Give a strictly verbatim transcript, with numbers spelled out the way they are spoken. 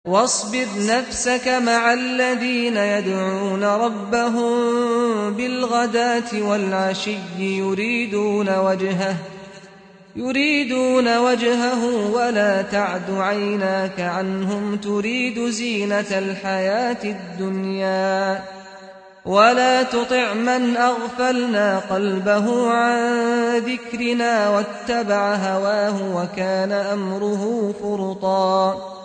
واصبر نفسك مع الذين يدعون ربهم بالغداة والعشي يريدون وجهه يريدون وجهه ولا تعد عيناك عنهم تريد زينة الحياة الدنيا ولا تطع من أغفلنا قلبه عن ذكرنا واتبع هواه وكان أمره فرطا